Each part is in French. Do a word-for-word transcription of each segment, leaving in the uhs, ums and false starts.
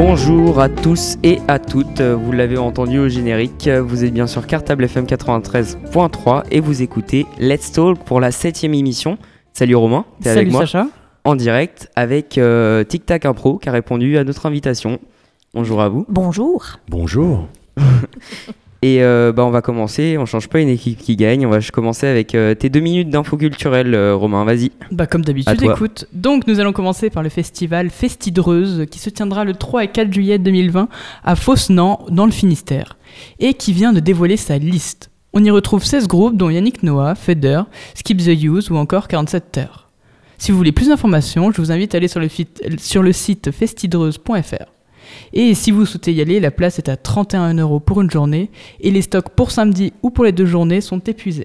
Bonjour à tous et à toutes, vous l'avez entendu au générique, vous êtes bien sur Cartable F M quatre-vingt-treize point trois et vous écoutez Let's Talk pour la septième émission. Salut Romain, t'es Salut avec moi Sacha. En direct avec euh, Tic Tac Impro qui a répondu à notre invitation. Bonjour à vous. Bonjour. Bonjour. Et euh, bah on va commencer, on change pas une équipe qui gagne, on va commencer avec euh, tes deux minutes d'info culturelle, euh, Romain, vas-y. Bah comme d'habitude, écoute. Donc nous allons commencer par le festival Festidreuse qui se tiendra le trois et quatre juillet deux mille vingt à Fosnan dans le Finistère et qui vient de dévoiler sa liste. On y retrouve seize groupes dont Yannick Noah, Feder, Skip the Use ou encore quarante-sept heures. Si vous voulez plus d'informations, je vous invite à aller sur le, fit, sur le site festidreuse point f r. Et si vous souhaitez y aller, la place est à trente et un euros pour une journée et les stocks pour samedi ou pour les deux journées sont épuisés.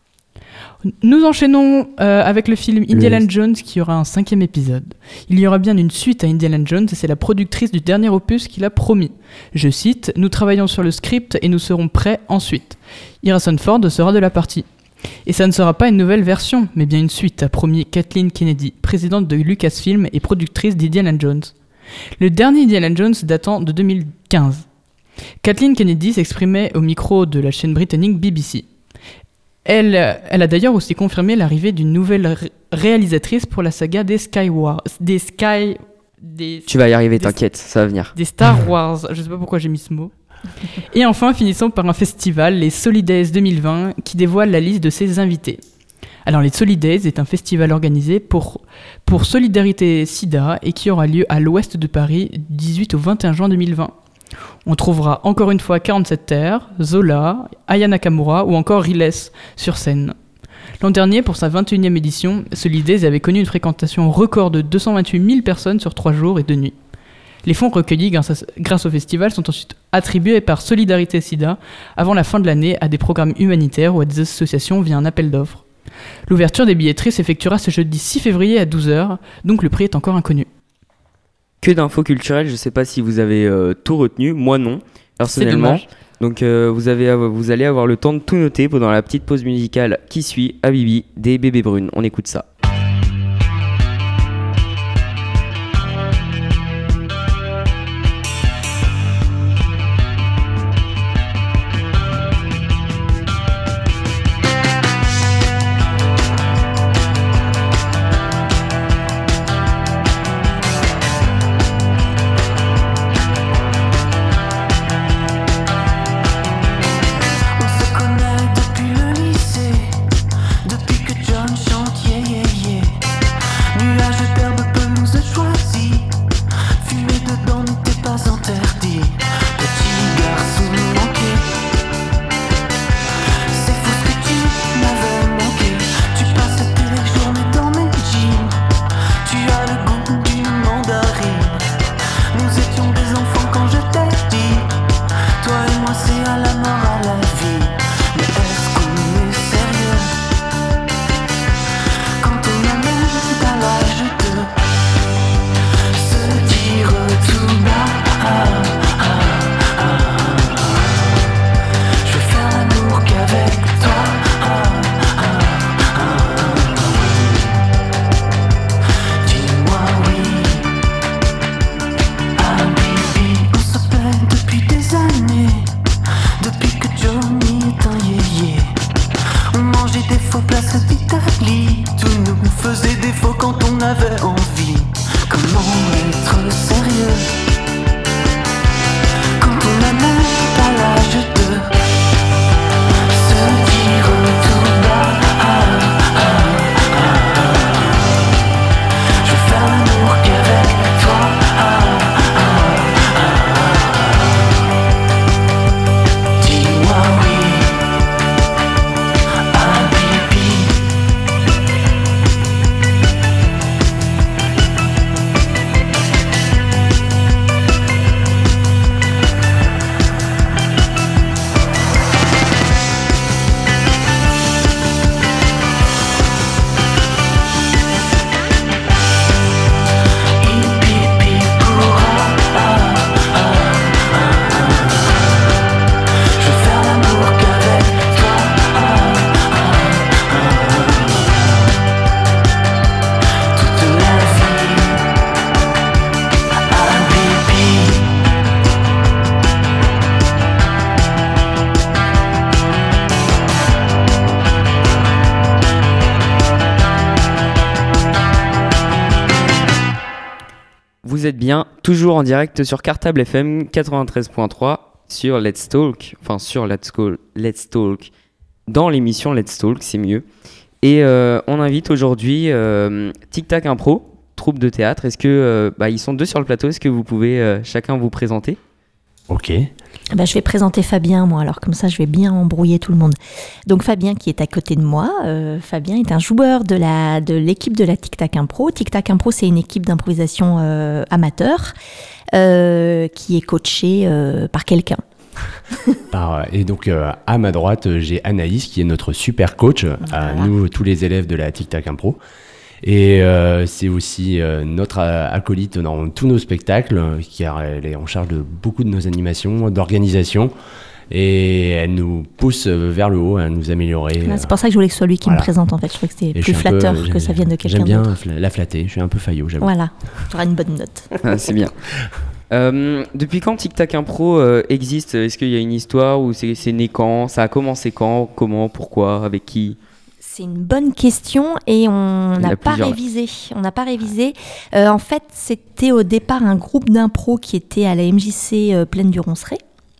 Nous enchaînons euh, avec le film Indiana oui. Jones qui aura un cinquième épisode. Il y aura bien une suite à Indiana Jones et c'est la productrice du dernier opus qui l'a promis. Je cite « Nous travaillons sur le script et nous serons prêts ensuite. Harrison Ford sera de la partie. » Et ça ne sera pas une nouvelle version, mais bien une suite, a promis Kathleen Kennedy, présidente de Lucasfilm et productrice d'Indiana Jones. Le dernier Indiana Jones datant de deux mille quinze. Kathleen Kennedy s'exprimait au micro de la chaîne britannique B B C. Elle, elle a d'ailleurs aussi confirmé l'arrivée d'une nouvelle ré- réalisatrice pour la saga des Skywars, des Sky, des, Tu vas y arriver, des, t'inquiète, ça va venir. Des Star Wars, je sais pas pourquoi j'ai mis ce mot. Et enfin, finissons par un festival, les Solidays deux mille vingt, qui dévoile la liste de ses invités. Alors, les Solidays est un festival organisé pour, pour Solidarité Sida et qui aura lieu à l'ouest de Paris du dix-huit au vingt et un juin deux mille vingt. On trouvera encore une fois quarante-sept Terre, Zola, Aya Nakamura ou encore Riles sur scène. L'an dernier, pour sa vingt et unième édition, Solidays avait connu une fréquentation record de deux cent vingt-huit mille personnes sur trois jours et deux nuits. Les fonds recueillis grâce, à, grâce au festival sont ensuite attribués par Solidarité Sida avant la fin de l'année à des programmes humanitaires ou à des associations via un appel d'offres. L'ouverture des billetteries s'effectuera ce jeudi six février à douze heures, donc le prix est encore inconnu. Que d'infos culturelles, je sais pas si vous avez euh, tout retenu, moi non, personnellement. Donc euh, vous, avez, vous allez avoir le temps de tout noter pendant la petite pause musicale qui suit à Bibi des Bébés Brunes. On écoute ça. êtes bien toujours en direct sur Cartable F M quatre-vingt-treize point trois sur Let's Talk, enfin sur Let's, Call, Let's Talk, dans l'émission Let's Talk, c'est mieux. Et euh, on invite aujourd'hui euh, Tic Tac Impro, troupe de théâtre. Est-ce que euh, bah, ils sont deux sur le plateau, est-ce que vous pouvez euh, chacun vous présenter ? Ok. Bah, je vais présenter Fabien, moi, alors comme ça je vais bien embrouiller tout le monde. Donc Fabien qui est à côté de moi, euh, Fabien est un joueur de, la, de l'équipe de la Tic Tac Impro. Tic Tac Impro, c'est une équipe d'improvisation euh, amateur euh, qui est coachée euh, par quelqu'un. Par, et donc euh, à ma droite, j'ai Anaïs qui est notre super coach, voilà. À nous tous les élèves de la Tic Tac Impro. Et euh, c'est aussi euh, notre acolyte dans tous nos spectacles, car elle est en charge de beaucoup de nos animations, d'organisation, et elle nous pousse vers le haut à nous améliorer. Là, c'est pour ça que je voulais que ce soit lui qui voilà. me présente, en fait. Je trouvais que c'était et plus flatteur peu, que ça vienne de quelqu'un d'autre. J'aime bien d'autre. la flatter, je suis un peu faillot, j'avoue. Voilà, tu auras une bonne note. Ah, c'est bien. Euh, depuis quand Tic Tac Impro euh, existe ? Est-ce qu'il y a une histoire ou c'est, c'est né quand ? Ça a commencé quand ? Comment ? Pourquoi ? Avec qui ? C'est une bonne question et on n'a pas révisé. On n'a pas révisé. Euh, en fait, c'était au départ un groupe d'impro qui était à la M J C euh, Plaine du Ronceret.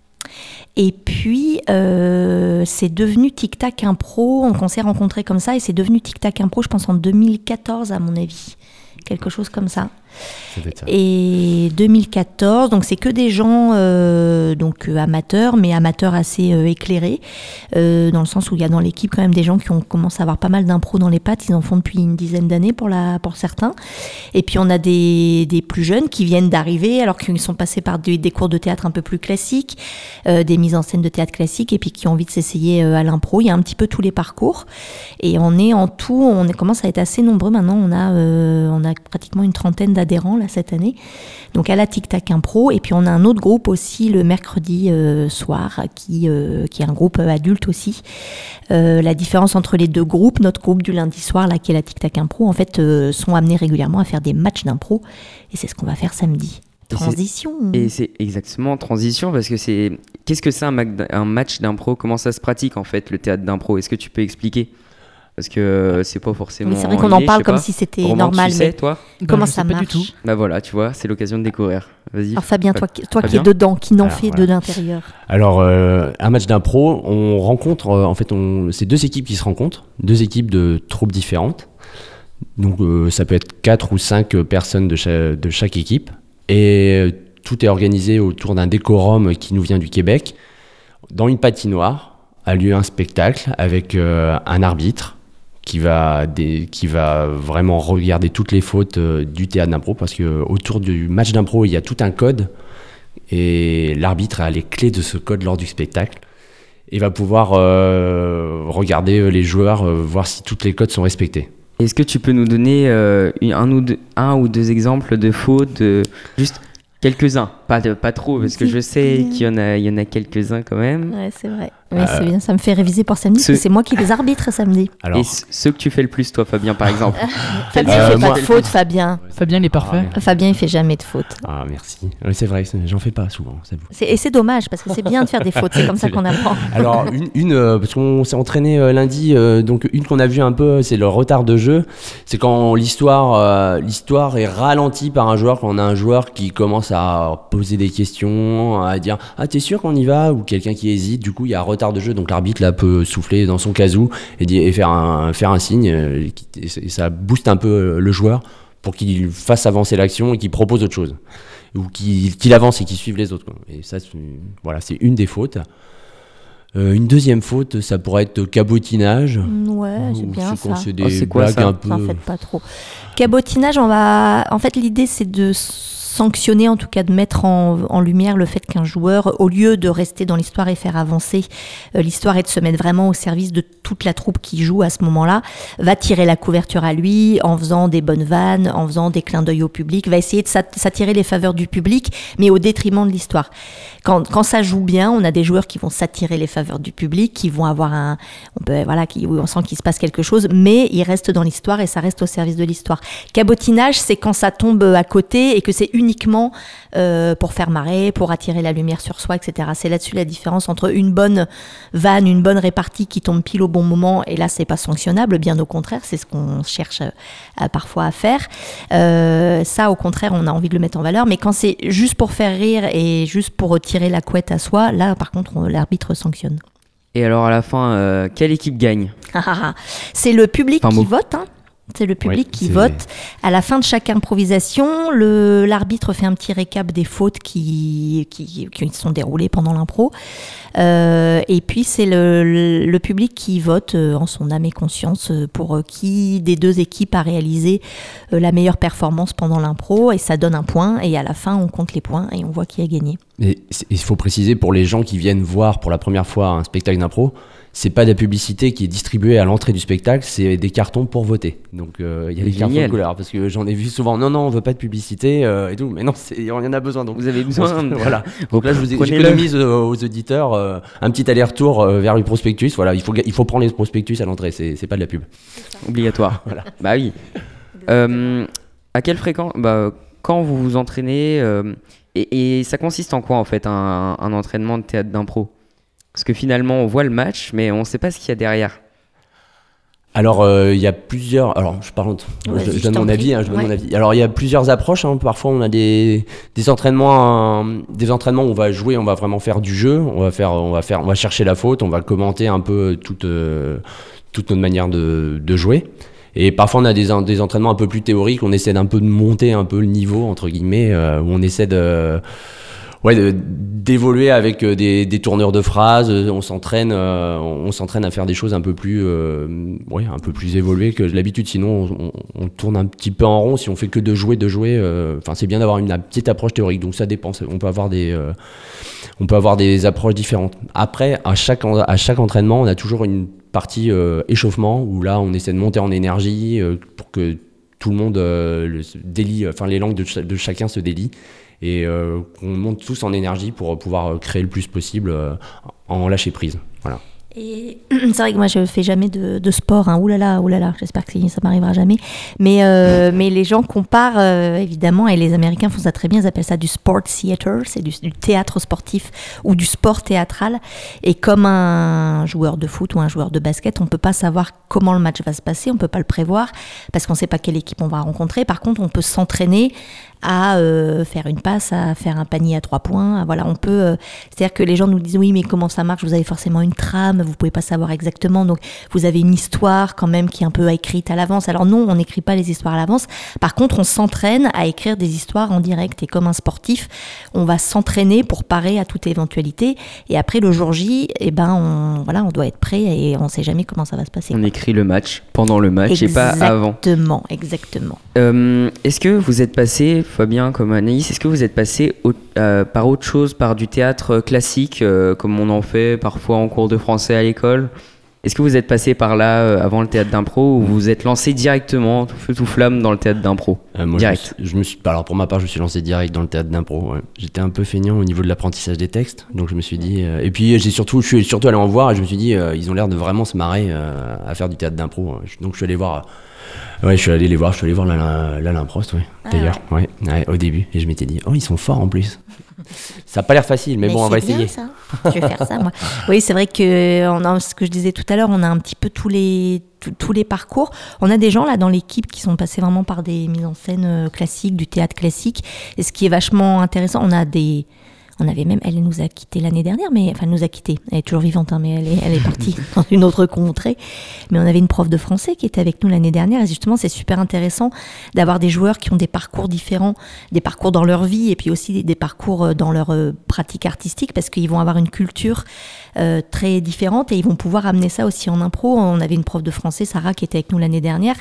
Et puis, euh, c'est devenu Tic Tac Impro. On, on s'est rencontrés comme ça et c'est devenu Tic Tac Impro, je pense, en deux mille quatorze, à mon avis. Quelque chose comme ça. ça. Et deux mille quatorze, donc c'est que des gens euh, donc euh, amateurs, mais amateurs assez euh, éclairés, euh, dans le sens où il y a dans l'équipe quand même des gens qui ont commencé à avoir pas mal d'impro dans les pattes. Ils en font depuis une dizaine d'années pour la pour certains. Et puis on a des des plus jeunes qui viennent d'arriver, alors qu'ils sont passés par des, des cours de théâtre un peu plus classiques, euh, des mises en scène de théâtre classiques, et puis qui ont envie de s'essayer euh, à l'impro. Il y a un petit peu tous les parcours. Et on est en tout, on commence à être assez nombreux maintenant. On a euh, on a pratiquement une trentaine d'adhérents là cette année, donc à la Tic Tac Impro. Et puis on a un autre groupe aussi le mercredi euh, soir qui, euh, qui est un groupe adulte aussi. Euh, la différence entre les deux groupes, notre groupe du lundi soir là qui est la Tic Tac Impro, en fait euh, sont amenés régulièrement à faire des matchs d'impro et c'est ce qu'on va faire samedi. Transition. Et c'est, et c'est exactement transition parce que c'est qu'est-ce que c'est un, mac, un match d'impro ? Comment ça se pratique en fait le théâtre d'impro ? Est-ce que tu peux expliquer ? Parce que euh, c'est pas forcément. Oui, c'est vrai qu'on lié, en parle comme pas. Si c'était Roman, normal. Tu mais sais, toi comment bah, ça marche ? Pas du tout. Bah voilà, tu vois, c'est l'occasion de découvrir. Vas-y. Alors Fabien, toi, toi Fabien qui es dedans, qui n'en Alors, fait voilà. de l'intérieur. Alors, euh, un match d'impro, on rencontre, euh, en fait, on, c'est deux équipes qui se rencontrent, deux équipes de troupes différentes. Donc, euh, ça peut être quatre ou cinq personnes de chaque, de chaque équipe. Et euh, tout est organisé autour d'un décorum qui nous vient du Québec. Dans une patinoire a lieu un spectacle avec euh, un arbitre qui va, des, qui va vraiment regarder toutes les fautes euh, du théâtre d'impro, parce qu'autour du match d'impro, il y a tout un code, et l'arbitre a les clés de ce code lors du spectacle, et va pouvoir euh, regarder les joueurs, euh, voir si tous les codes sont respectés. Est-ce que tu peux nous donner euh, un, ou deux, un ou deux exemples de fautes, de, juste quelques-uns, pas, de, pas trop, parce que je sais qu'il y en a, il y en a quelques-uns quand même. Ouais, c'est vrai. Mais euh, c'est bien, ça me fait réviser pour samedi, ce... parce que c'est moi qui les arbitre samedi. Alors... Et c- ceux que tu fais le plus, toi, Fabien, par exemple. Fabien, euh, il fait moi... pas de faute, Fabien. Fabien, il est parfait. Ah, Fabien, il fait jamais de faute. Ah, merci. Oui, c'est vrai, c'est... j'en fais pas souvent, ça vous. C'est... Et c'est dommage, parce que c'est bien de faire des fautes, c'est comme ça qu'on apprend. Alors, une, une euh, parce qu'on s'est entraîné euh, lundi, euh, donc une qu'on a vue un peu, c'est le retard de jeu. C'est quand l'histoire, euh, l'histoire est ralentie par un joueur, quand on a un joueur qui commence à poser des questions, à dire « Ah, t'es sûr qu'on y va ?» ou quelqu'un qui hésite, du coup, il y a un retard de jeu, donc l'arbitre là peut souffler dans son casou et, et faire, un, faire un signe, et, et ça booste un peu le joueur pour qu'il fasse avancer l'action et qu'il propose autre chose, ou qu'il, qu'il avance et qu'il suive les autres, quoi. Et ça, c'est, voilà, c'est une des fautes. Euh, une deuxième faute, ça pourrait être cabotinage. Ouais, c'est bien ça. C'est des oh, c'est quoi, blagues ça un peu. N'en faites pas trop. Cabotinage, on va. En fait, l'idée, c'est de sanctionner, en tout cas de mettre en, en lumière le fait qu'un joueur, au lieu de rester dans l'histoire et faire avancer euh, l'histoire et de se mettre vraiment au service de toute la troupe qui joue à ce moment-là, va tirer la couverture à lui en faisant des bonnes vannes, en faisant des clins d'œil au public, va essayer de s'attirer les faveurs du public, mais au détriment de l'histoire. Quand, quand ça joue bien, on a des joueurs qui vont s'attirer les faveurs du public, qui vont avoir un... On peut, voilà, qui, on sent qu'il se passe quelque chose, mais ils restent dans l'histoire et ça reste au service de l'histoire. Cabotinage, c'est quand ça tombe à côté et que c'est une uniquement euh, pour faire marrer, pour attirer la lumière sur soi, et cetera. C'est là-dessus la différence entre une bonne vanne, une bonne répartie qui tombe pile au bon moment, et là c'est pas sanctionnable, bien au contraire, c'est ce qu'on cherche à, parfois à faire. Euh, ça au contraire, on a envie de le mettre en valeur, mais quand c'est juste pour faire rire et juste pour tirer la couette à soi, là par contre on, l'arbitre sanctionne. Et alors à la fin, euh, quelle équipe gagne ? C'est le public enfin, qui bon. vote, hein. C'est le public oui, qui c'est... vote. À la fin de chaque improvisation, le, l'arbitre fait un petit récap des fautes qui, qui, qui sont déroulées pendant l'impro. Euh, et puis, c'est le, le, le public qui vote euh, en son âme et conscience euh, pour euh, qui des deux équipes a réalisé euh, la meilleure performance pendant l'impro. Et ça donne un point. Et à la fin, on compte les points et on voit qui a gagné. Et il faut préciser pour les gens qui viennent voir pour la première fois un spectacle d'impro, c'est pas de la publicité qui est distribuée à l'entrée du spectacle, c'est des cartons pour voter. Donc il euh, y a des cartons de couleur parce que j'en ai vu souvent. Non non, on veut pas de publicité euh, et tout. Mais non, il y en a besoin. Donc vous avez besoin. De... Voilà. Donc là, je vous ai, j'économise aux, aux auditeurs euh, un petit aller-retour euh, vers le prospectus. Voilà, il faut il faut prendre les prospectus à l'entrée. C'est c'est pas de la pub. Obligatoire. Voilà. Bah oui. Euh, à quelle fréquence ? Bah quand vous vous entraînez euh, et, et ça consiste en quoi en fait un, un entraînement de théâtre d'impro ? Parce que finalement, on voit le match, mais on ne sait pas ce qu'il y a derrière. Alors, il euh, y a plusieurs... Alors, je parle... Ouais, je, je donne mon avis, hein, je donne ouais. mon avis. Alors, il y a plusieurs approches. Hein. Parfois, on a des, des entraînements, euh, des entraînements où on va jouer, on va vraiment faire du jeu. On va faire, on va faire, on va chercher la faute. On va commenter un peu toute, euh, toute notre manière de, de jouer. Et parfois, on a des, des entraînements un peu plus théoriques. On essaie d'un peu de monter un peu le niveau, entre guillemets, euh, où on essaie de... Ouais, de, d'évoluer avec des, des tourneurs de phrases. On s'entraîne, euh, on s'entraîne à faire des choses un peu plus, euh, ouais, un peu plus évoluées que l'habitude. Sinon, on, on tourne un petit peu en rond. Si on fait que de jouer, de jouer. Enfin, euh, c'est bien d'avoir une, une petite approche théorique. Donc ça dépend. On peut avoir des, euh, on peut avoir des approches différentes. Après, à chaque, à chaque entraînement, on a toujours une partie euh, échauffement où là, on essaie de monter en énergie euh, pour que tout le monde euh, le délie, enfin les langues de, ch- de chacun se délient. Et euh, qu'on monte tous en énergie pour pouvoir créer le plus possible euh, en lâcher prise. Voilà. Et c'est vrai que moi je fais jamais de, de sport, hein. Oulala, oulala, j'espère que ça m'arrivera jamais. Mais euh, mais les gens comparent euh, évidemment, et les Américains font ça très bien. Ils appellent ça du sport theater, c'est du, du théâtre sportif ou du sport théâtral. Et comme un joueur de foot ou un joueur de basket, on peut pas savoir comment le match va se passer, on peut pas le prévoir parce qu'on sait pas quelle équipe on va rencontrer. Par contre, on peut s'entraîner à euh, faire une passe, à faire un panier à trois points. Voilà, on peut. Euh, c'est-à-dire que les gens nous disent oui, mais comment ça marche ? Vous avez forcément une trame, vous pouvez pas savoir exactement. Donc vous avez une histoire quand même qui est un peu écrite à l'avance. Alors non, on n'écrit pas les histoires à l'avance. Par contre, on s'entraîne à écrire des histoires en direct. Et comme un sportif, on va s'entraîner pour parer à toute éventualité. Et après le jour J, eh ben on voilà, on doit être prêt et on sait jamais comment ça va se passer. On quoi. écrit le match pendant le match exactement, et pas avant. Exactement, exactement. Euh, est-ce que vous êtes passé, Fabien comme Anaïs, est-ce que vous êtes passé au, euh, par autre chose, par du théâtre classique, euh, comme on en fait parfois en cours de français à l'école ? Est-ce que vous êtes passé par là euh, avant le théâtre d'impro ou vous vous êtes lancé directement, tout feu tout flamme, dans le théâtre d'impro ? euh, moi, Direct. Je me, suis, je me suis, alors pour ma part, je me suis lancé direct dans le théâtre d'impro. Ouais. J'étais un peu feignant au niveau de l'apprentissage des textes, donc je me suis dit. Euh, et puis j'ai surtout, je suis surtout allé en voir et je me suis dit, euh, ils ont l'air de vraiment se marrer euh, à faire du théâtre d'impro. Donc je suis allé voir. Euh, Ouais, je suis allé les voir, je suis allé voir l'Alain Prost, ouais, ah, d'ailleurs, ouais. Ouais, ouais, au début. Et je m'étais dit, oh, ils sont forts en plus. Ça n'a pas l'air facile, mais, mais bon, on va bien, essayer. Ça. Je vais faire ça, moi. Oui, c'est vrai que, on a, ce que je disais tout à l'heure, on a un petit peu tous les, tous, tous les parcours. On a des gens là dans l'équipe qui sont passés vraiment par des mises en scène classiques, du théâtre classique. Et ce qui est vachement intéressant, on a des... On avait même, elle nous a quittés l'année dernière, mais enfin, elle nous a quittés. Elle est toujours vivante, hein, mais elle est, elle est partie dans une autre contrée. Mais on avait une prof de français qui était avec nous l'année dernière. Et justement, c'est super intéressant d'avoir des joueurs qui ont des parcours différents, des parcours dans leur vie et puis aussi des, des parcours dans leur euh, pratique artistique, parce qu'ils vont avoir une culture euh, très différente et ils vont pouvoir amener ça aussi en impro. On avait une prof de français, Sarah, qui était avec nous l'année dernière.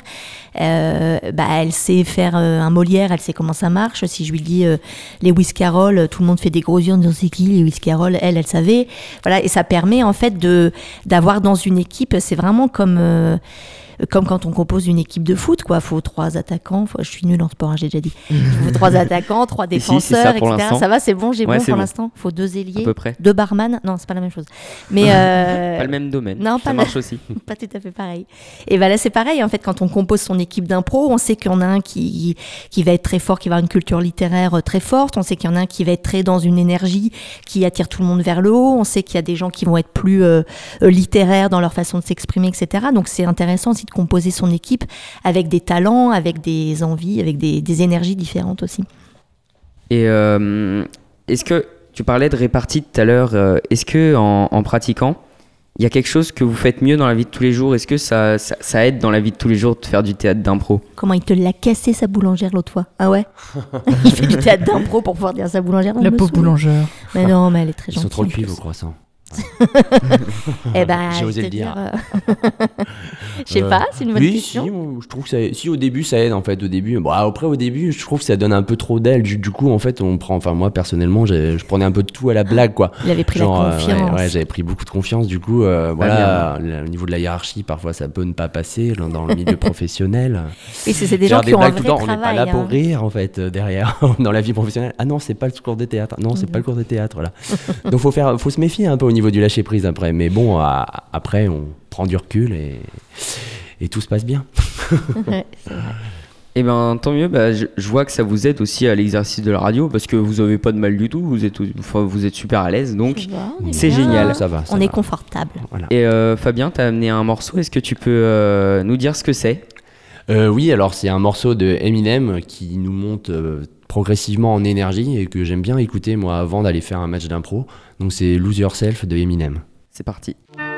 Euh, bah, elle sait faire euh, un Molière, elle sait comment ça marche. Si je lui dis euh, Lewis Carroll, tout le monde fait des gros yeux en disant c'est qui Lewis Carroll, elle, elle savait. Voilà, et ça permet en fait de d'avoir dans une équipe, c'est vraiment comme euh, comme quand on compose une équipe de foot, quoi. Il faut trois attaquants. Faut, je suis nulle en sport, hein, j'ai déjà dit. Il faut trois attaquants, trois défenseurs, si, ça et cetera. Ça va, c'est bon, j'ai ouais, bon pour bon. l'instant. Il faut deux ailiers, deux barman. Non, c'est pas la même chose. Mais euh... pas le même domaine. Non, ça pas marche la... aussi. Pas tout à fait pareil. Et ben là, c'est pareil. En fait, quand on compose son équipe d'impro, on sait qu'il y en a un qui qui va être très fort, qui va avoir une culture littéraire très forte. On sait qu'il y en a un qui va être très dans une énergie qui attire tout le monde vers le haut. On sait qu'il y a des gens qui vont être plus euh, littéraires dans leur façon de s'exprimer, et cetera. Donc c'est intéressant aussi de composer son équipe avec des talents, avec des envies, avec des, des énergies différentes aussi. Et euh, est-ce que tu parlais de répartie tout à l'heure, euh, est-ce que en, en pratiquant, il y a quelque chose que vous faites mieux dans la vie de tous les jours? Est-ce que ça, ça, ça aide dans la vie de tous les jours de faire du théâtre d'impro? Comment il te l'a cassé sa boulangère l'autre fois? Ah ouais. Il fait du théâtre d'impro pour pouvoir dire sa boulangère. La pauvre boulangère. Mais non, mais elle est très Ils gentille. Ils sont trop cuits vos croissants. Eh ben, j'ai osé le dire. dire euh... je sais euh, pas, c'est une bonne oui, question. Si, je trouve que ça, si au début ça aide en fait au début. Bon après au début je trouve que ça donne un peu trop d'aile. Du, du coup en fait on prend, enfin moi personnellement je prenais un peu de tout à la blague quoi. Il avait pris Genre, la confiance. Euh, ouais, ouais, j'avais pris beaucoup de confiance. Du coup euh, voilà, au niveau de la hiérarchie parfois ça peut ne pas passer dans le milieu professionnel. Et c'est, c'est des gens qui des ont un vrai temps, travail. On n'est pas là hein. pour rire en fait derrière dans la vie professionnelle. Ah non c'est pas le cours de théâtre. Non c'est mmh. pas le cours de théâtre là. Donc faut faire, faut se méfier un peu au niveau du lâcher prise après. Mais bon, à, après, on prend du recul et, et tout se passe bien. Ouais, c'est vrai. Eh ben, tant mieux. Bah, je, je vois que ça vous aide aussi à l'exercice de la radio parce que vous n'avez pas de mal du tout. Vous êtes, enfin, vous êtes super à l'aise, donc va, c'est bien. génial. Ça va, ça on va. est confortable. Voilà. Et euh, Fabien, tu as amené un morceau. Est-ce que tu peux euh, nous dire ce que c'est? euh, Oui, alors c'est un morceau de Eminem qui nous monte euh, progressivement en énergie et que j'aime bien écouter moi avant d'aller faire un match d'impro. Donc c'est Lose Yourself de Eminem. C'est parti.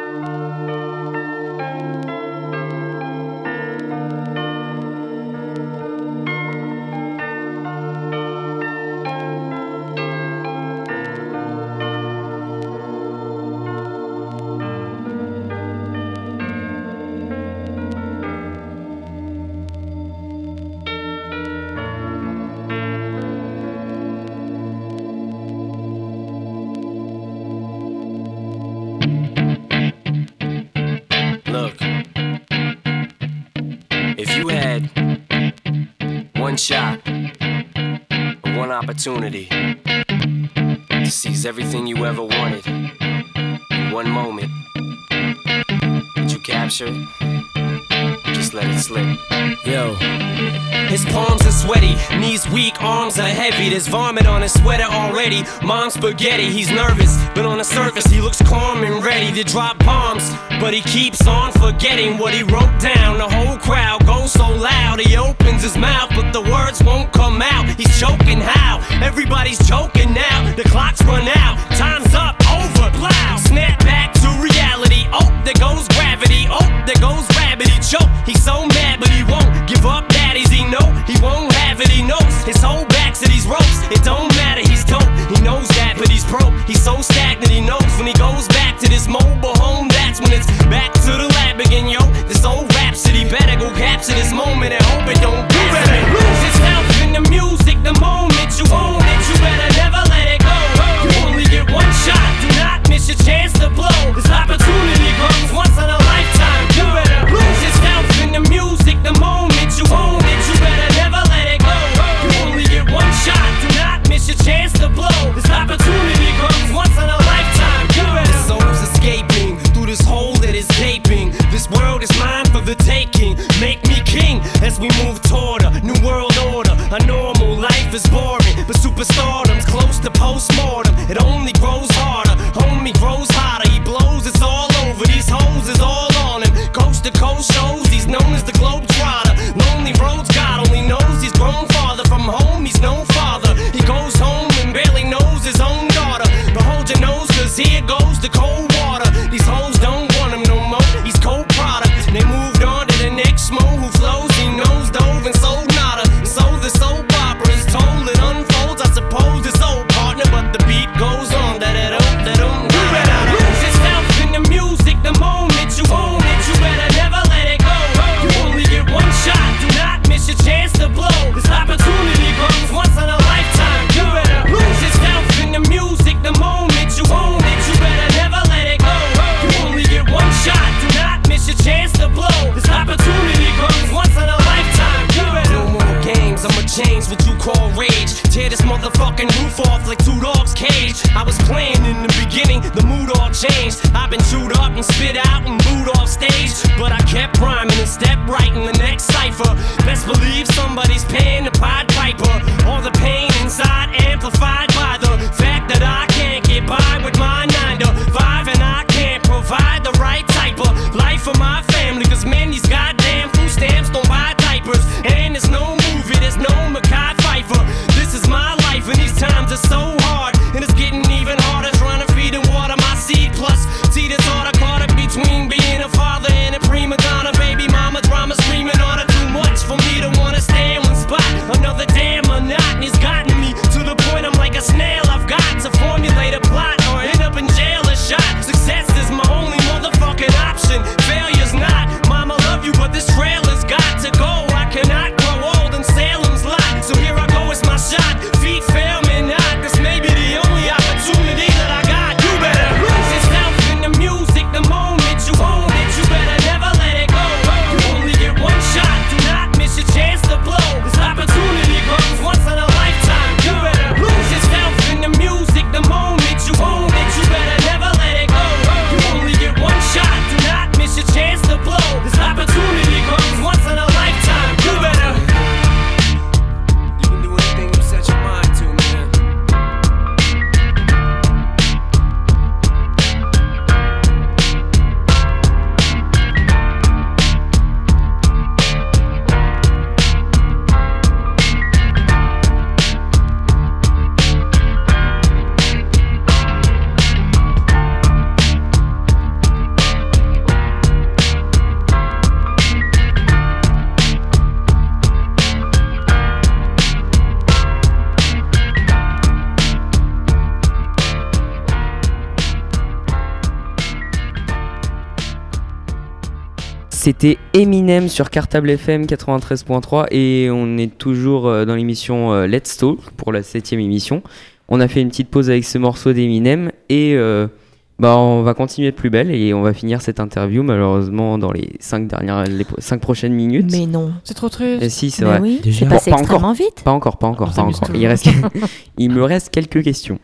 One shot, one opportunity to seize everything you ever wanted in one moment. Did you capture it? Just let it slip. Yo. His palms are sweaty, knees weak, arms are heavy. There's vomit on his sweater already. Mom's spaghetti, he's nervous, but on the surface he looks calm and ready to drop bombs. But he keeps on forgetting what he wrote down. The whole crowd goes so loud, he opens his mouth, but the words won't come out. He's choking how? Everybody's choking now. The clock's run out, time's up, over, plow. Snap back to reality, oh, there goes gravity. Oh, there goes rabbit, he choke. He's so mad, but he won't give up. Daddies, he know he won't have it, he knows his whole back to these ropes. It don't matter, he's dope, he knows that, but he's broke. He's so stagnant, he knows when he goes back to this mobile home, that's when it's back to the lab again, yo. This old rhapsody better go capture this moment and hope it don't you better lose yourself in the music the moment you own it. You better never let it go. You only get one shot, do not miss your chance to play. spit out and booed off stage. But I kept rhyming and stepped right in the next cipher. Best believe somebody's paying the Pied Piper. All the pain inside amplified by the fact that I can't get by with my nine to five, and I can't provide the right type of life for my family. Cause man, these goddamn food stamps don't buy diapers. And there's no movie, there's no Mekhi Phifer. This is my life and these times are so hard. And it's getting even harder trying to feed and water my seed. Plus, see the thought I caught it between being a father and a prima donna. Baby mama drama screaming on it too much for me to wanna stay in one spot. Another damn monotony's gotten me to the point I'm like a snail. I've got to formulate a plot or end up in jail or shot. Success is my only motherfucking option. Failure's not. Mama love you, but this trailer's got to go. I cannot grow old in Salem's lot. So here I go, it's my shot. Feet fail me not. This may be the only opportunity that I got. You better lose yourself in the music the moment you own it. You better never let it go. You only get one shot. Do not miss your chance to blow. This opportunity comes once in a lifetime. You better lose yourself in the music the moment you own it. You better never let it go. You only get one shot. Do not miss your chance to blow. This opportunity comes once in a lifetime. You better. You can do anything you set your mind to, man. C'était Eminem sur Cartable F M quatre-vingt-treize point trois et on est toujours euh, dans l'émission euh, Let's Talk pour la septième émission. On a fait une petite pause avec ce morceau d'Eminem et euh, bah, on va continuer de plus belle et on va finir cette interview malheureusement dans les cinq dernières, les cinq prochaines minutes. Mais non. C'est trop triste. Et si, c'est Mais vrai. oui, Déjà. c'est passé Bon, pas extrêmement encore. vite. Pas encore, pas encore, On pas s'amuse encore. toujours. Il, reste... Il me reste quelques questions.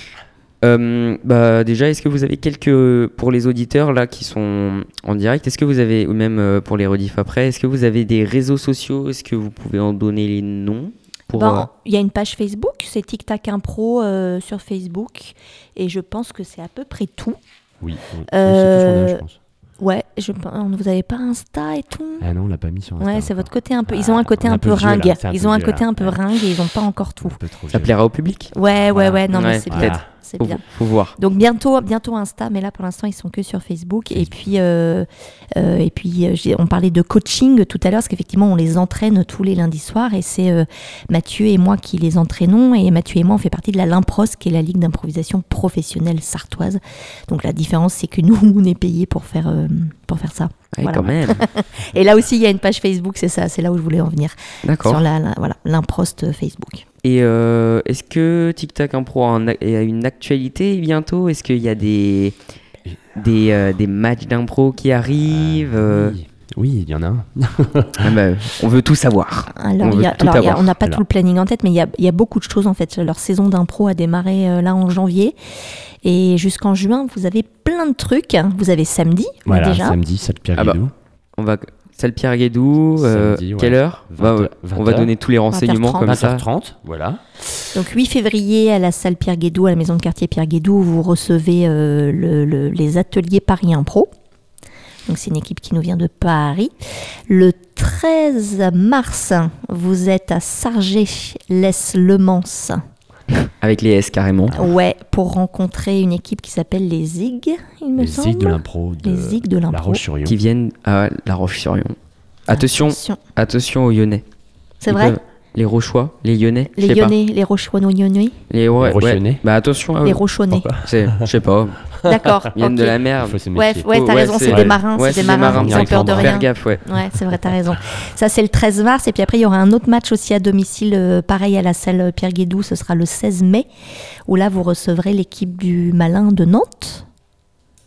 Euh, bah déjà, est-ce que vous avez quelques pour les auditeurs là qui sont en direct, est-ce que vous avez, ou même euh, pour les rediffs après, est-ce que vous avez des réseaux sociaux, est-ce que vous pouvez en donner les noms pour, Ben, euh, il y a une page Facebook, c'est Tic Tac Impro euh, sur Facebook, et je pense que c'est à peu près tout. Oui, oui, oui, Euh, c'est tout ce qu'on a, je pense. Ouais, je, vous avez pas Insta et tout? Ah non, on l'a pas mis sur Insta. Ouais, c'est votre côté un peu. Ils Ah, ont un côté on est un un peu peu vieux, ringue. là, c'est un Ils peu ont un vieux, côté là. un peu Ouais. ringue et ils ont pas encore tout. Un peu trop ça vieux. plaira au public? Ouais, ouais, Voilà. ouais. Non, mais Ouais, c'est peut-être. bien. C'est Faut, bien. faut voir. Donc bientôt, bientôt Insta, mais là pour l'instant ils sont que sur Facebook. Et puis, euh, euh, et puis euh, j'ai- on parlait de coaching tout à l'heure, parce qu'effectivement on les entraîne tous les lundis soirs, et c'est euh, Mathieu et moi qui les entraînons. Et Mathieu et moi on fait partie de la Limpros, qui est la ligue d'improvisation professionnelle sartoise. Donc la différence c'est que nous on est payés pour faire euh, pour faire ça. Ouais, Voilà. quand même. Et là aussi il y a une page Facebook, c'est ça, c'est là où je voulais en venir, D'accord. sur la, la voilà l'improst Facebook. Et euh, est-ce que Tic Tac Impro a, un ac- a une actualité bientôt? Est-ce qu'il y a des, des, euh, des matchs d'impro qui arrivent? euh, Oui. Oui, il y en a un. ah bah, on veut tout savoir. Alors, On il veut y a- tout alors, il y a- avoir. on n'a pas Alors. tout le planning en tête, mais il y a, il y a beaucoup de choses en fait. Leur saison d'impro a démarré euh, là en janvier, et jusqu'en juin, vous avez plein de trucs. Vous avez samedi Voilà, déjà. samedi, Salpierre Ah bah, Guédou. On va Salle Pierre Guédou, euh, Samedi, ouais. quelle heure? vingt, Bah, vingt On va heures. donner tous les renseignements vingt heures comme vingt ça. heures trente, voilà. Donc huit février à la salle Pierre Guédou, à la maison de quartier Pierre Guédou, vous recevez euh, le- le- les ateliers Paris Impro. Donc c'est une équipe qui nous vient de Paris. Le treize mars, vous êtes à Sargé-lès-Le-Mans. Avec les S carrément. Ouais, pour rencontrer une équipe qui s'appelle les Zig, il me Les semble. Zig de l'impro de Les Zig de La l'impro. Roche-sur-Yon. Qui viennent à La Roche-sur-Yon. Attention, Attention. attention aux Lyonnais. C'est Ils vrai peuvent- Les Rochois, les Lyonnais, je Les sais pas. Lyonnais, les Rochouano-Lyonnais, Les, ouais, Les Rochonnais. ouais. Bah attention à eux. les Rochonnais. C'est- Je sais pas. D'accord. Ils viennent ok. de la mer. Faut se Ouais, méfier. ouais, t'as Ouais, raison, c'est c'est- des marins, Ouais, c'est des marins, ils ont direct peur de en bas. rien. Faire gaffe, ouais. Ouais, c'est vrai, t'as raison. Ça, c'est le treize mars. Et puis après, il y aura un autre match aussi à domicile, euh, pareil à la salle Pierre Guédou. Ce sera le seize mai, où là, vous recevrez l'équipe du Malin de Nantes.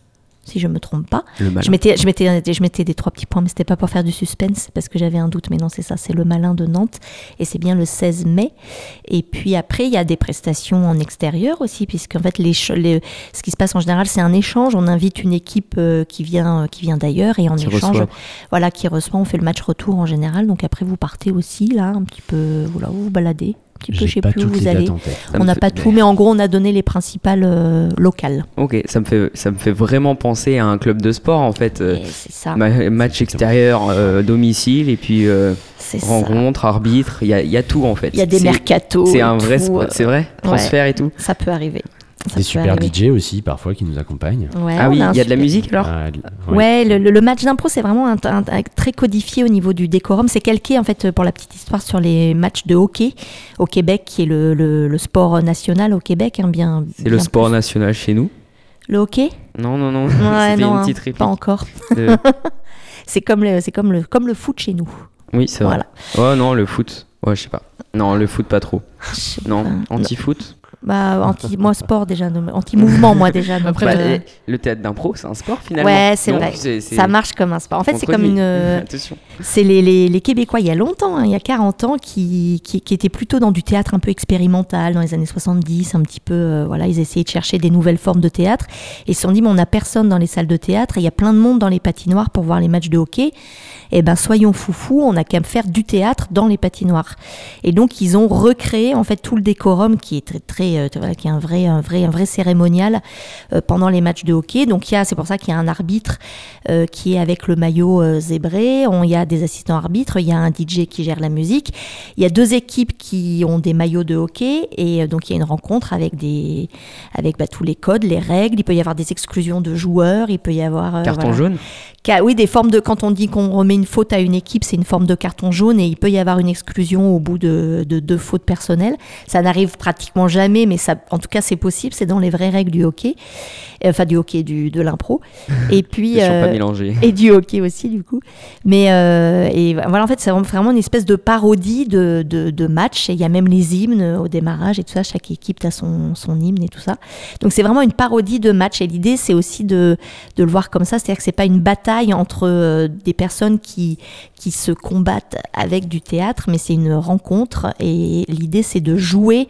si je me trompe pas. Le malin. Je mettais, je mettais, je mettais des trois petits points, mais c'était pas pour faire du suspense, parce que j'avais un doute, mais non, c'est ça, c'est le Malin de Nantes, et c'est bien le seize mai. Et puis après, il y a des prestations en extérieur aussi, puisqu'en fait, les, les, ce qui se passe en général, c'est un échange. On invite une équipe euh, qui vient, qui vient d'ailleurs, et en Qui échange, reçoit. voilà, qui reçoit, on fait le match retour en général. Donc après, vous partez aussi là, un petit peu, voilà, vous vous baladez. Un petit peu, J'ai je sais pas plus où toutes vous les allez. dates en tête. Ça On me n'a fait- pas tout, mais en gros, on a donné les principales euh, locales. Ok, ça me fait ça me fait vraiment penser à un club de sport en fait. euh, Et c'est ça. ma- match extérieur, euh, domicile et puis euh, C'est ça. rencontre, arbitre, il y a, il y a tout en fait. Il y a des C'est- mercatos. C'est et un vrai, tout, spo- euh, c'est vrai, transfert et tout. Ça peut arriver. Ça Des peut super arriver. D J aussi, parfois, qui nous accompagnent. Ouais, Ah on oui, a un il y a de la super- musique alors. Ah, Ouais, le, le- le match d'impro, c'est vraiment un, un- un- très codifié au niveau du décorum. C'est calqué, en fait, pour la petite histoire, sur les matchs de hockey au Québec, qui est le, le- le sport national au Québec. Hein, bien, C'est le bien sport plus. national chez nous. Le hockey Non, non, non. Ouais, C'était non, une hein, petite réplique. pas encore. de- C'est comme le, c'est comme le, comme le foot chez nous. Oui, c'est vrai. Voilà. Oh non, le foot. Ouais, je sais pas. Non, le foot pas trop. Je sais Non, pas. anti-foot. Bah, anti, moi, sport déjà, non, anti-mouvement, moi déjà. donc, Après, Bah, euh, et le théâtre d'impro, c'est un sport finalement. Ouais, c'est Donc, vrai. c'est- c'est- ça marche comme un sport. En fait, c'est comme contredit. une. euh, Attention. C'est les, les, les Québécois, il y a longtemps, hein, il y a quarante ans, qui, qui, qui étaient plutôt dans du théâtre un peu expérimental, dans les années soixante-dix, un petit peu, euh, voilà, ils essayaient de chercher des nouvelles formes de théâtre. Et ils se sont dit, mais on n'a personne dans les salles de théâtre, et il y a plein de monde dans les patinoires pour voir les matchs de hockey. Eh ben, soyons foufous, on n'a qu'à faire du théâtre dans les patinoires. Et donc, ils ont recréé, en fait, tout le décorum qui est très, très, euh, voilà, qui est un vrai, un vrai, un vrai cérémonial euh, pendant les matchs de hockey. Donc, il y a, c'est pour ça qu'il y a un arbitre euh, qui est avec le maillot euh, zébré. On, il y a des assistants arbitres, il y a un D J qui gère la musique. Il y a deux équipes qui ont des maillots de hockey, et euh, donc il y a une rencontre avec des, avec bah, tous les codes, les règles. Il peut y avoir des exclusions de joueurs, il peut y avoir euh, Carton voilà. jaune. Ca- Oui, des formes de. Quand on dit qu'on remet une faute à une équipe, c'est une forme de carton jaune, et il peut y avoir une exclusion au bout de, de deux fautes personnelles. Ça n'arrive pratiquement jamais, mais ça, en tout cas, c'est possible. C'est dans les vraies règles du hockey, Euh, enfin du hockey, du, de l'impro. Et puis Ils sont pas euh, mélangés. et du hockey aussi, du coup. Mais euh, et voilà, en fait, c'est vraiment une espèce de parodie de, de, de match. Et il y a même les hymnes au démarrage et tout ça. Chaque équipe a son, son hymne et tout ça. Donc c'est vraiment une parodie de match. Et l'idée, c'est aussi de, de le voir comme ça. C'est-à-dire que c'est pas une bataille entre euh, des personnes qui, qui se combattent avec du théâtre, mais c'est une rencontre. Et l'idée, c'est de jouer.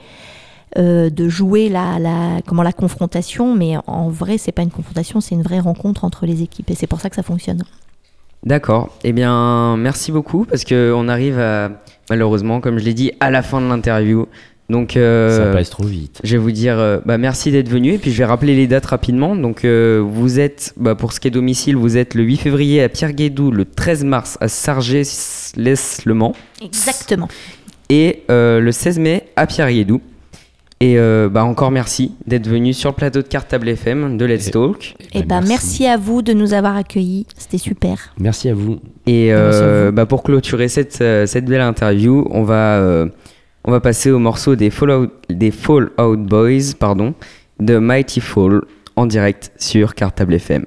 Euh, de jouer la, la, comment, la confrontation, mais en vrai, c'est pas une confrontation, c'est une vraie rencontre entre les équipes, et c'est pour ça que ça fonctionne. D'accord. Eh bien, merci beaucoup parce que on arrive à, malheureusement, comme je l'ai dit, à la fin de l'interview. Donc, euh, Ça passe trop vite. je vais vous dire, euh, bah, merci d'être venu et puis je vais rappeler les dates rapidement. Donc, euh, vous êtes, bah, pour ce qui est domicile, vous êtes le huit février à Pierre-Guédou, le treize mars à Sargé-lès-le-Mans Exactement. et euh, le seize mai à Pierre-Guédou. Et euh, bah, encore merci d'être venu sur le plateau de Cartable F M de Let's Et- Talk. Et ben merci. à vous de nous avoir accueillis, c'était super. Merci à vous. Et Merci à euh, vous. bah, pour clôturer cette, euh, cette belle interview, on va, euh, on va passer au morceau des Fallout, des Fallout Boys pardon, de Mighty Fall en direct sur Cartable F M.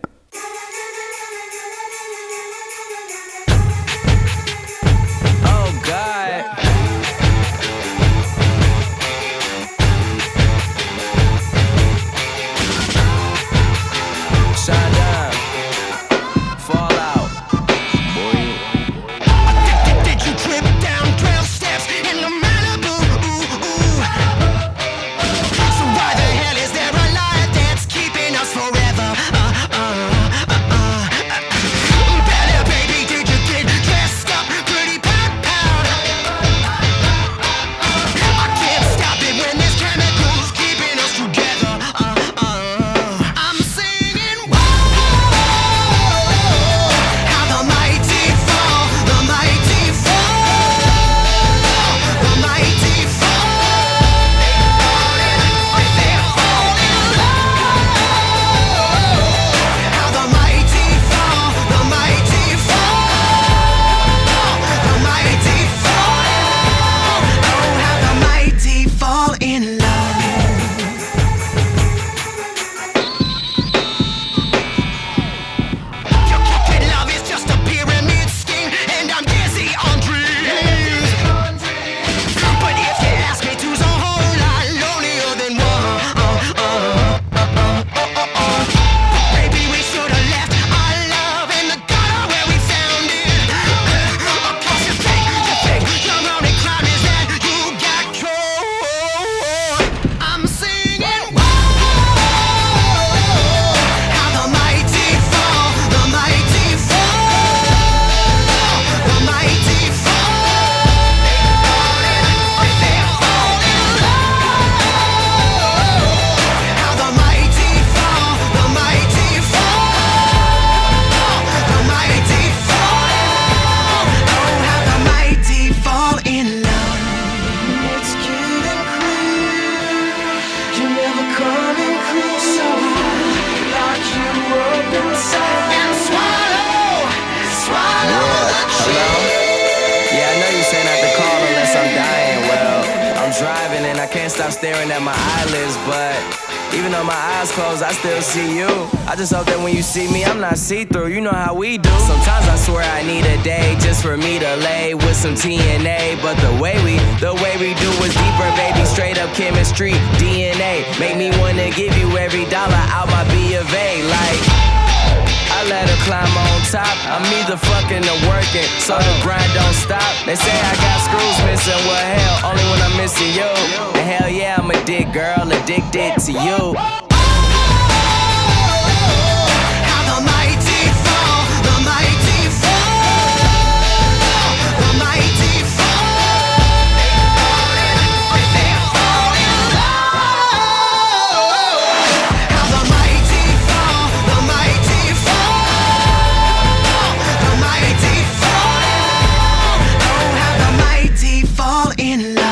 Oh God. Shine down. Fall out. Boy. Did you trip down twelve steps in the Malibu? Ooh, ooh. So why the hell is there a light that's keeping us forever? Uh, uh. driving and I can't stop staring at my eyelids, but even though my eyes closed, I still see you. I just hope that when you see me, I'm not see-through. You know how we do. Sometimes I swear I need a day just for me to lay with some T N A. But the way we, the way we do is deeper, baby. Straight up chemistry, D N A. Make me wanna give you every dollar out my B of A. Like, I let her climb on top. I'm either fucking or working, so the grind don't stop. They say I got screws missing, well hell, only when I'm missing you. And hell yeah, I'm a dick girl, addicted to you. How the mighty fall, the mighty fall, the mighty fall, they fall in love. How the mighty fall, the mighty fall, the mighty fall. Oh, how the mighty fall in love.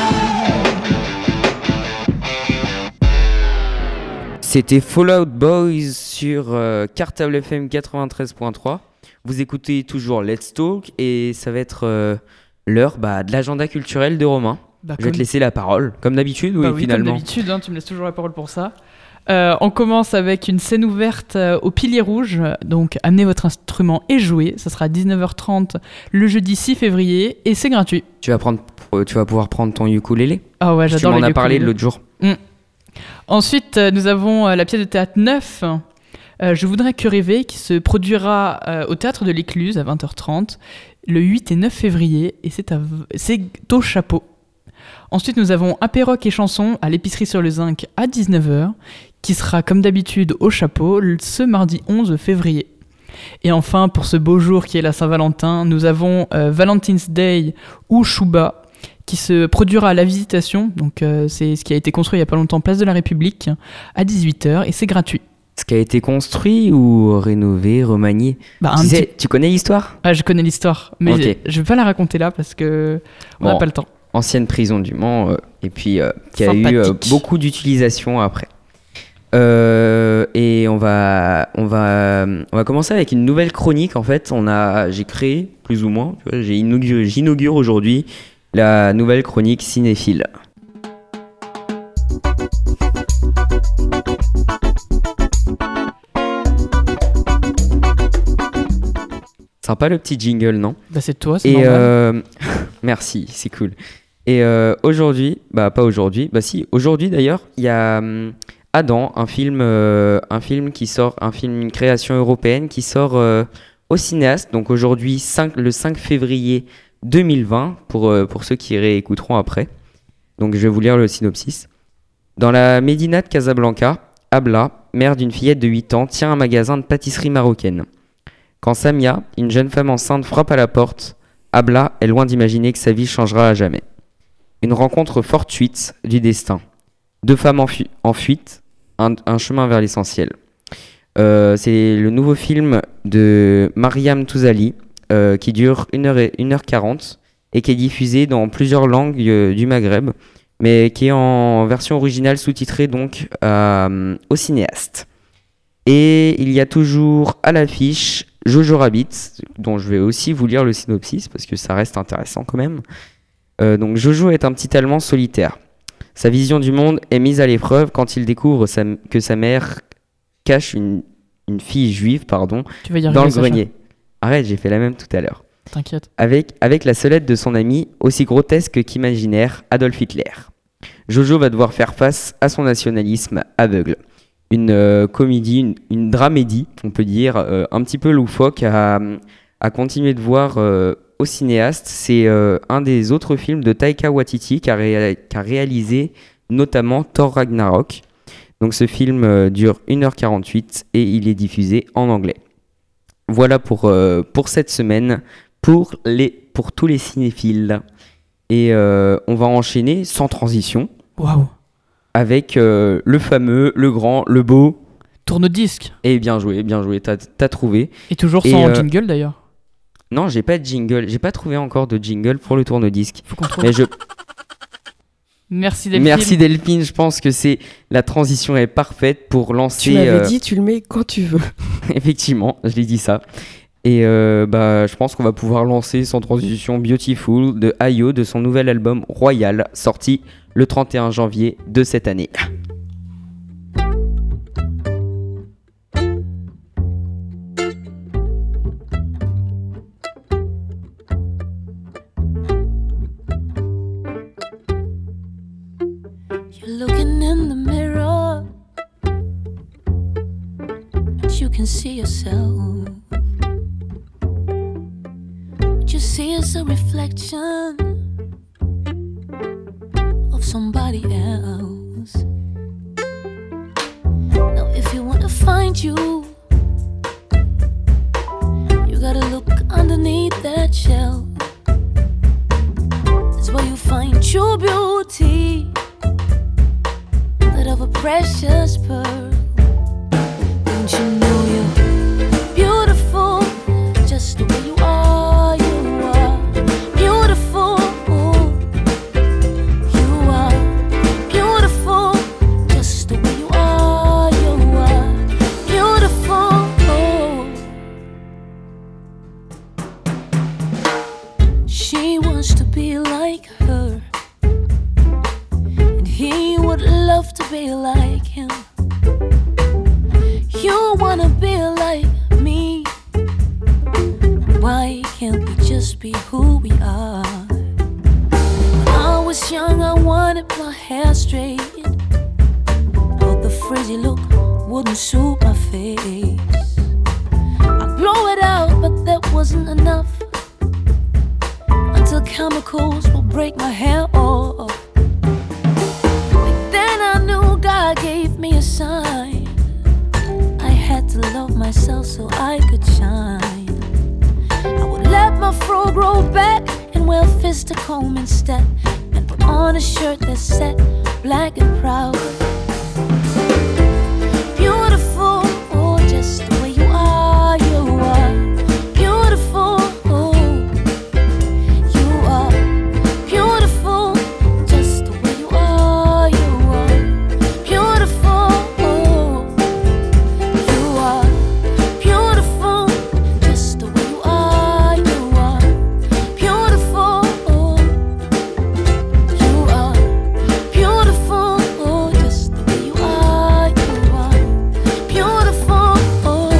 C'était Fallout Boys sur euh, Cartable F M quatre-vingt-treize point trois. Vous écoutez toujours Let's Talk et ça va être euh, l'heure bah, de l'agenda culturel de Romain. Bah, Je vais comme- te laisser la parole, comme d'habitude, Bah oui, oui, finalement. comme d'habitude, hein, tu me laisses toujours la parole pour ça. Euh, on commence avec une scène ouverte euh, au Pilier Rouge. Donc, amenez votre instrument et jouez. Ça sera à dix-neuf heures trente le jeudi six février et c'est gratuit. Tu vas, prendre, euh, tu vas pouvoir prendre ton ukulélé. Ah ouais, Tu j'adore m'en les as parlé ukulélés. l'autre jour. Ensuite, euh, nous avons euh, la pièce de théâtre neuf, euh, Je voudrais que rêver, qui se produira euh, au théâtre de l'Écluse à vingt heures trente le huit et neuf février et c'est, à v- c'est au Chapeau. Ensuite, nous avons Apéroc et chansons à l'épicerie sur le Zinc à dix-neuf heures, qui sera comme d'habitude au Chapeau le- ce mardi onze février. Et enfin, pour ce beau jour qui est la Saint-Valentin, nous avons euh, Valentine's Day ou Chouba, qui se produira à la Visitation, donc euh, c'est ce qui a été construit il n'y a pas longtemps, place de la République, à dix-huit heures, et c'est gratuit. Ce qui a été construit ou rénové, remanié. Bah, Tu, un sais, petit- tu connais l'histoire? Ah, je connais l'histoire, mais Ok. je- je ne vais pas la raconter là parce que on n'a Bon. pas le temps. Ancienne prison du Mans, euh, et puis euh, qui a eu euh, Sympathique. beaucoup d'utilisation après. Euh, et on va, on, va, on va commencer avec une nouvelle chronique. En fait, on a, j'ai créé, plus ou moins, tu vois, j'ai inauguré, j'inaugure aujourd'hui la nouvelle chronique cinéphile. Sympa le petit jingle, non? Bah, c'est toi, c'est Et normal. euh, merci, c'est cool. Et euh, aujourd'hui, bah pas aujourd'hui, bah si, aujourd'hui d'ailleurs, il y a hum, Adam, un film, euh, un film qui sort, un film, une création européenne qui sort euh, au cinéaste. Donc aujourd'hui, cinq le cinq février deux mille vingt, pour, euh, pour ceux qui réécouteront après. Donc je vais vous lire le synopsis. Dans la médina de Casablanca, Abla, mère d'une fillette de huit ans, tient un magasin de pâtisserie marocaine. Quand Samia, une jeune femme enceinte, frappe à la porte, Abla est loin d'imaginer que sa vie changera à jamais. Une rencontre fortuite du destin. Deux femmes en, fu- en fuite, un, un chemin vers l'essentiel. Euh, c'est le nouveau film de Mariam Touzali, euh, qui dure une heure quarante et qui est diffusé dans plusieurs langues euh, du Maghreb, mais qui est en version originale sous-titrée donc euh, au cinéaste. Et il y a toujours à l'affiche Jojo Rabbit, dont je vais aussi vous lire le synopsis parce que ça reste intéressant quand même. Euh, donc Jojo est un petit Allemand solitaire. Sa vision du monde est mise à l'épreuve quand il découvre sa- que sa mère cache une, une fille juive pardon, Tu vas y dans arriver, le Sacha. grenier. Arrête, j'ai fait la même tout à l'heure. T'inquiète. Avec, avec la seule aide de son ami, aussi grotesque qu'imaginaire, Adolf Hitler. Jojo va devoir faire face à son nationalisme aveugle. Une euh, comédie, une, une dramédie, on peut dire, euh, un petit peu loufoque à, à continuer de voir euh, au cinéaste. C'est euh, un des autres films de Taika Waititi qui a, réa- qui a réalisé notamment Thor Ragnarok. Donc ce film euh, dure une heure quarante-huit et il est diffusé en anglais. Voilà pour, euh, pour cette semaine, pour, les, pour tous les cinéphiles. Et euh, on va enchaîner sans transition Waouh. avec euh, le fameux, le grand, le beau. Tourne-disque. Et bien joué, bien joué, t'as, t'as trouvé. Et toujours Et, sans euh, jingle d'ailleurs. Non, j'ai pas de jingle, j'ai pas trouvé encore de jingle pour le tourne-disque. Faut qu'on trouve. Mais je, Merci Delphine. merci Delphine, je pense que c'est la transition est parfaite pour lancer. Tu m'avais euh, dit, tu le mets quand tu veux. Effectivement, je l'ai dit ça. Et euh, bah, je pense qu'on va pouvoir lancer sans transition Beautiful de Ayo de son nouvel album Royal, sorti le trente et un janvier de cette année. Looking in the mirror, but you can see yourself. What you see is a reflection of somebody else. Now if you want to find you, you gotta look underneath that shell. That's where you find true beauty, of a precious pearl. Don't you know you're beautiful just the way you are? You are beautiful. You are beautiful just the way you are. You are beautiful. She wants to be like her, he would love to be like him. You wanna be like me. Why can't we just be who we are? When I was young, I wanted my hair straight, but the frizzy look wouldn't suit my face. I blow it out, but that wasn't enough, until chemicals will break my hair off. God gave me a sign. I had to love myself so I could shine. I would let my fro grow back and wear fist a comb instead, and put on a shirt that said black and proud. Beautiful, oh, just the way you are. You are beautiful. Oh, you are beautiful just the way you are. You are beautiful. Oh, you are beautiful just the way you are. You are beautiful. Oh, you are beautiful. Oh, just the way you are. You are beautiful. Oh,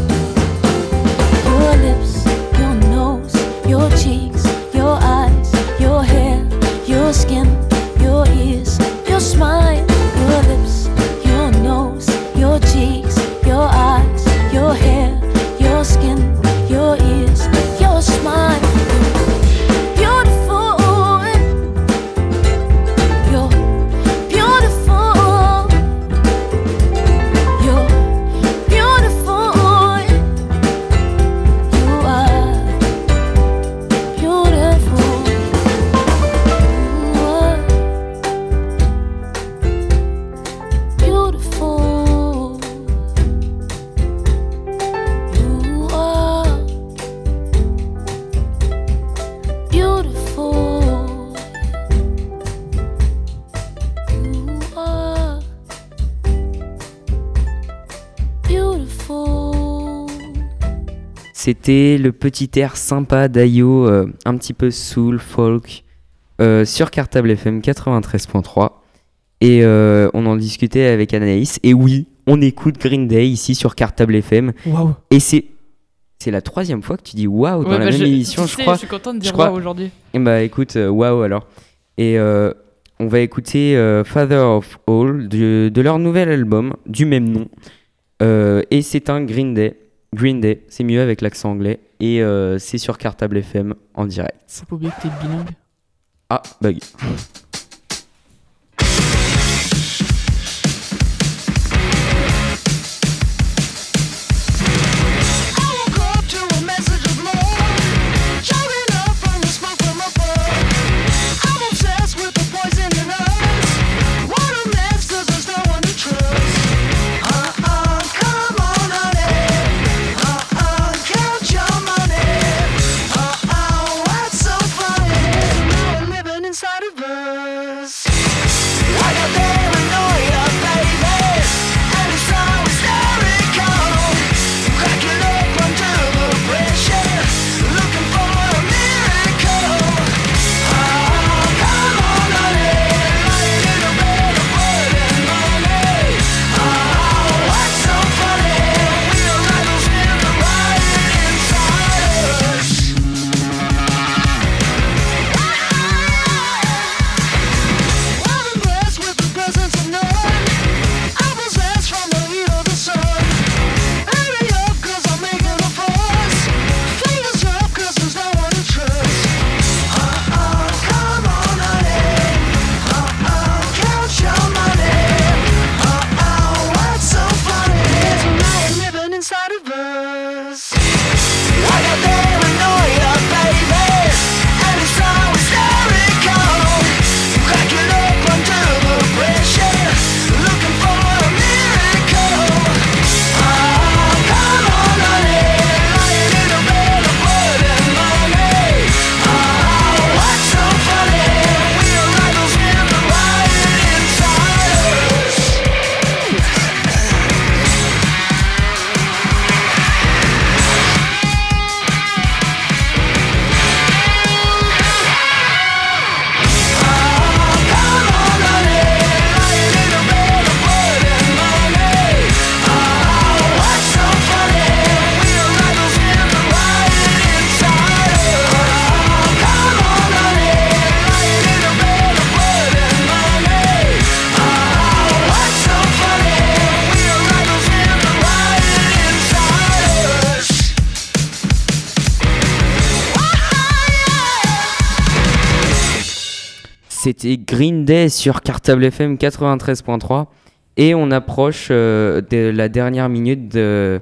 your lips, your nose, your cheeks, your eyes, your hair, your skin, your ears, your smile. Your lips, your nose, your cheeks, your eyes, your hair, your skin, your ears, your smile. You're beautiful. You're beautiful. You're beautiful. You are beautiful. You are beautiful. You are beautiful. You are beautiful. C'était le petit air sympa d'Ayo, euh, un petit peu soul, folk, euh, sur Cartable F M quatre-vingt-treize point trois. Et euh, on en discutait avec Anaïs. Et oui, on écoute Green Day ici sur Cartable F M. Waouh. Et c'est, c'est la troisième fois que tu dis waouh dans Ouais, la bah, même je- émission, tu je sais, crois. Je suis contente de je dire crois- waouh aujourd'hui. Et bah écoute, euh, waouh alors. Et euh, on va écouter euh, Father of All de, de leur nouvel album du même nom. Euh, et c'est un Green Day. Green Day, c'est mieux avec l'accent anglais. Et euh, c'est sur Cartable F M en direct. Faut pas oublier que t'es bilingue. Ah, bug. I woke up to a message of love, showing up from the smoke from above. I'm obsessed with the poison in us. What a mess, 'cause there's no one to trust. Uh-uh, come on, honey. Uh-uh, count your money. Uh-uh, what's so funny? Now I'm living inside of us. C'était Green Day sur Cartable F M quatre-vingt-treize point trois. Et on approche euh, de la dernière minute de,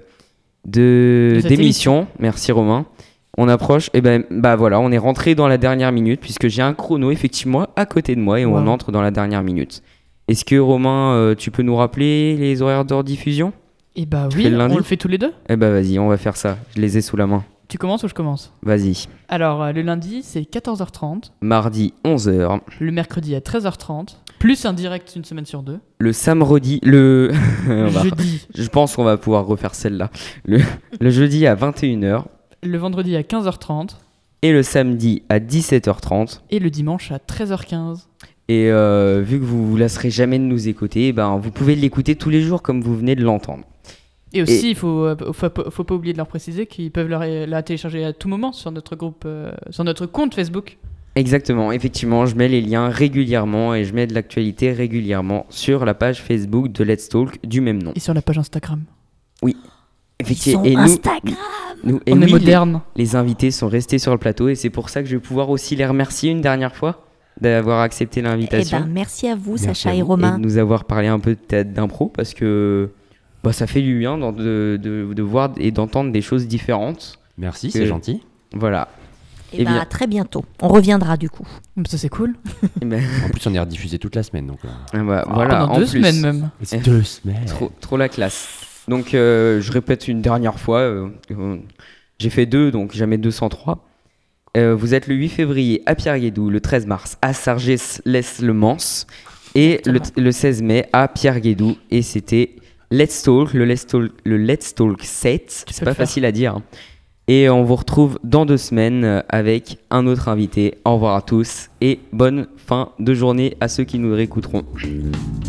de, De cette d'émission. Merci Romain. On approche, et ben bah voilà, on est rentré dans la dernière minute puisque j'ai un chrono effectivement à côté de moi et on Wow. entre dans la dernière minute. Est-ce que Romain, euh, tu peux nous rappeler les horaires de rediffusion ? Et bah Tu oui, fais le lundi on le fait tous les deux. Eh bah vas-y, on va faire ça. Je les ai sous la main. Tu commences ou je commence? Vas-y. Alors, euh, le lundi, c'est quatorze heures trente. Mardi onze heures. Le mercredi à treize heures trente. Plus un direct une semaine sur deux. Le samedi, le... on Le va- jeudi. Je pense qu'on va pouvoir refaire celle-là. Le, le jeudi à vingt et une heures. Le vendredi à quinze heures trente. Et le samedi à dix-sept heures trente. Et le dimanche à treize heures quinze. Et euh, vu que vous vous lasserez jamais de nous écouter, eh ben, vous pouvez l'écouter tous les jours comme vous venez de l'entendre. Et aussi, il faut, euh, faut, faut pas oublier de leur préciser qu'ils peuvent la, la télécharger à tout moment sur notre groupe, euh, sur notre compte Facebook. Exactement, effectivement, je mets les liens régulièrement et je mets de l'actualité régulièrement sur la page Facebook de Let's Talk du même nom. Et sur la page Instagram. Effectivement, Ils et sont nous, Instagram. nous- et On oui, est les- moderne. Les invités sont restés sur le plateau et c'est pour ça que je vais pouvoir aussi les remercier une dernière fois d'avoir accepté Eh l'invitation ben, merci à vous, Merci Sacha à et vous. et Romain. de nous avoir parlé un peu de théâtre d'impro parce que bah, ça fait du bien d'en- de, de, de voir et d'entendre des choses différentes. Merci, Que- c'est gentil. Voilà. Et eh ben, bien. à très bientôt. On reviendra du coup. Ça, c'est cool. Et ben, En plus, on est rediffusé toute la semaine, donc euh, ah bah, voilà, Pendant en deux plus. semaines même. c'est Eh. deux semaines. Trop, trop la classe. Donc, euh, je répète une dernière fois. euh, euh, j'ai fait deux, donc jamais deux cent trois. Euh, vous êtes le huit février à Pierre-Guédou, le treize mars à Sargès-lès-le-Mans et le, Exactement. le seize mai à Pierre-Guédou. Et c'était Let's Talk, le Let's Talk, le Let's Talk sept. Tu C'est peux pas le faire. facile à dire. hein. Et on vous retrouve dans deux semaines euh, avec un autre invité. Au revoir à tous et bonne fin de journée à ceux qui nous réécouteront.